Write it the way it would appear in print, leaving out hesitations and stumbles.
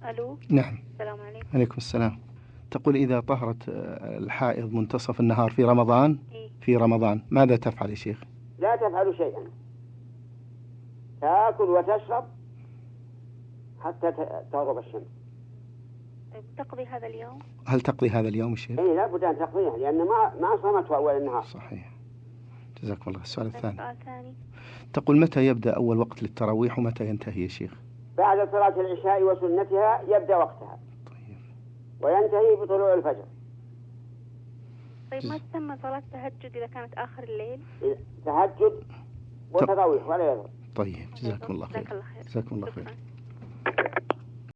ألو. نعم. السلام عليكم. عليكم السلام. تقول إذا طهرت الحائض منتصف النهار في رمضان في رمضان ماذا تفعل يا شيخ؟ لا تفعل شيئا، تأكل وتشرب حتى تغرب الشمس. تقضي هذا اليوم؟ هل تقضي هذا اليوم يا شيخ؟ إيه، لا بد أن تقضيه لأن ما صامت في أول النهار. صحيح. جزاكم الله. السؤال الثاني. سؤال ثاني. تقول متى يبدأ أول وقت للتراويح ومتى ينتهي يا شيخ؟ بعد صلاة العشاء وسنتها يبدأ وقتها. طيب. وينتهي بطلوع الفجر. طيب ما تسمى صلاة تهجد إذا كانت آخر الليل؟ تهجد وتراويح ولا يضر. طيب جزاكم الله خير. جزاك الله خير. جزاكم الله خير.